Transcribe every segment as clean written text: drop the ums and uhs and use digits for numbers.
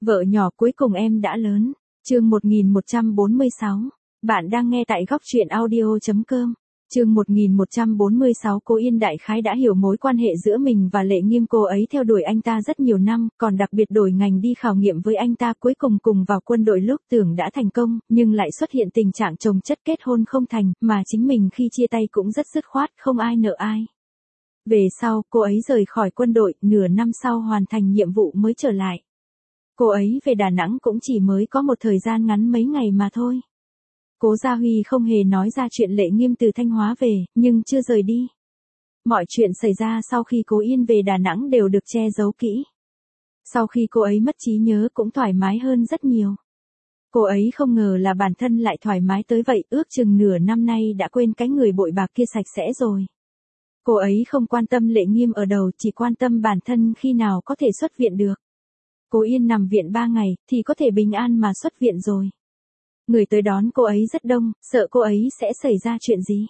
Vợ nhỏ cuối cùng em đã lớn. Chương 1146. Bạn đang nghe tại góc truyện audio.com. Chương 1146. Cô Yên đại khái đã hiểu mối quan hệ giữa mình và Lệ Nghiêm. Cô ấy theo đuổi anh ta rất nhiều năm, còn đặc biệt đổi ngành đi khảo nghiệm với anh ta, cuối cùng cùng vào quân đội. Lúc tưởng đã thành công, nhưng lại xuất hiện tình trạng chồng chất kết hôn không thành, mà chính mình khi chia tay cũng rất dứt khoát, không ai nợ ai. Về sau, cô ấy rời khỏi quân đội, nửa năm sau hoàn thành nhiệm vụ mới trở lại. Cô ấy về Đà Nẵng cũng chỉ mới có một thời gian ngắn mấy ngày mà thôi. Cố Gia Huy không hề nói ra chuyện Lệ Nghiêm từ Thanh Hóa về, nhưng chưa rời đi. Mọi chuyện xảy ra sau khi Cố Yên về Đà Nẵng đều được che giấu kỹ. Sau khi cô ấy mất trí nhớ cũng thoải mái hơn rất nhiều. Cô ấy không ngờ là bản thân lại thoải mái tới vậy, ước chừng nửa năm nay đã quên cái người bội bạc kia sạch sẽ rồi. Cô ấy không quan tâm Lệ Nghiêm ở đầu, chỉ quan tâm bản thân khi nào có thể xuất viện được. Cố Yên nằm viện 3 ngày, thì có thể bình an mà xuất viện rồi. Người tới đón cô ấy rất đông, sợ cô ấy sẽ xảy ra chuyện gì.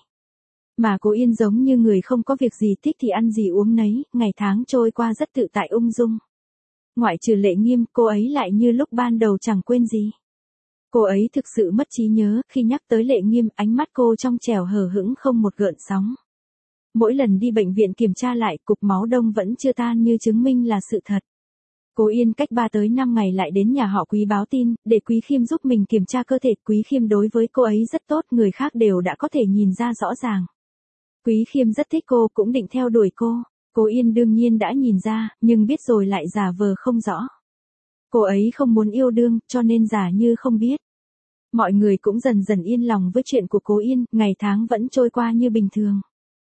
Mà Cố Yên giống như người không có việc gì, thích thì ăn gì uống nấy, ngày tháng trôi qua rất tự tại ung dung. Ngoại trừ Lệ Nghiêm, cô ấy lại như lúc ban đầu chẳng quên gì. Cô ấy thực sự mất trí nhớ, khi nhắc tới Lệ Nghiêm, ánh mắt cô trong trẻo hờ hững không một gợn sóng. Mỗi lần đi bệnh viện kiểm tra lại, cục máu đông vẫn chưa tan như chứng minh là sự thật. Cố Yên cách 3 tới 5 ngày lại đến nhà họ Quý báo tin, để Quý Khiêm giúp mình kiểm tra cơ thể. Quý Khiêm đối với cô ấy rất tốt, người khác đều đã có thể nhìn ra rõ ràng. Quý Khiêm rất thích cô, cũng định theo đuổi cô. Cố Yên đương nhiên đã nhìn ra, nhưng biết rồi lại giả vờ không rõ. Cô ấy không muốn yêu đương, cho nên giả như không biết. Mọi người cũng dần dần yên lòng với chuyện của Cố Yên, ngày tháng vẫn trôi qua như bình thường.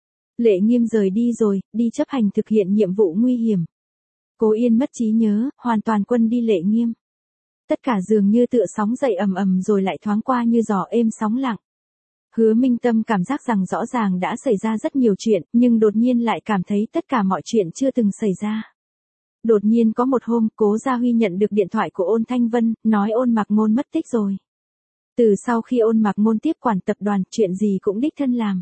Lệ Nghiêm rời đi rồi, đi chấp hành thực hiện nhiệm vụ nguy hiểm. Cố Yên mất trí nhớ, hoàn toàn quên đi Lệ Nghiêm. Tất cả dường như tựa sóng dậy ầm ầm rồi lại thoáng qua như gió êm sóng lặng. Hứa Minh Tâm cảm giác rằng rõ ràng đã xảy ra rất nhiều chuyện, nhưng đột nhiên lại cảm thấy tất cả mọi chuyện chưa từng xảy ra. Đột nhiên có một hôm, Cố Gia Huy nhận được điện thoại của Ôn Thanh Vân, nói Ôn Mạc Ngôn mất tích rồi. Từ sau khi Ôn Mạc Ngôn tiếp quản tập đoàn, chuyện gì cũng đích thân làm.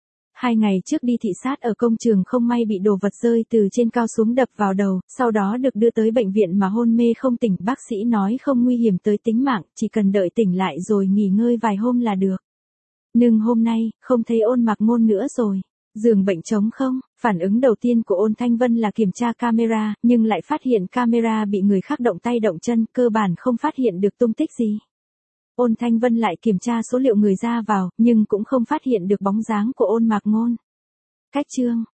2 ngày trước đi thị sát ở công trường không may bị đồ vật rơi từ trên cao xuống đập vào đầu, sau đó được đưa tới bệnh viện mà hôn mê không tỉnh. Bác sĩ nói không nguy hiểm tới tính mạng, chỉ cần đợi tỉnh lại rồi nghỉ ngơi vài hôm là được. Nhưng hôm nay, không thấy Ôn Mạc Ngôn nữa rồi. Giường bệnh trống không, phản ứng đầu tiên của Ôn Thanh Vân là kiểm tra camera, nhưng lại phát hiện camera bị người khác động tay động chân, cơ bản không phát hiện được tung tích gì. Ôn Thanh Vân lại kiểm tra số liệu người ra vào, nhưng cũng không phát hiện được bóng dáng của Ôn Mạc Ngôn. Cách chương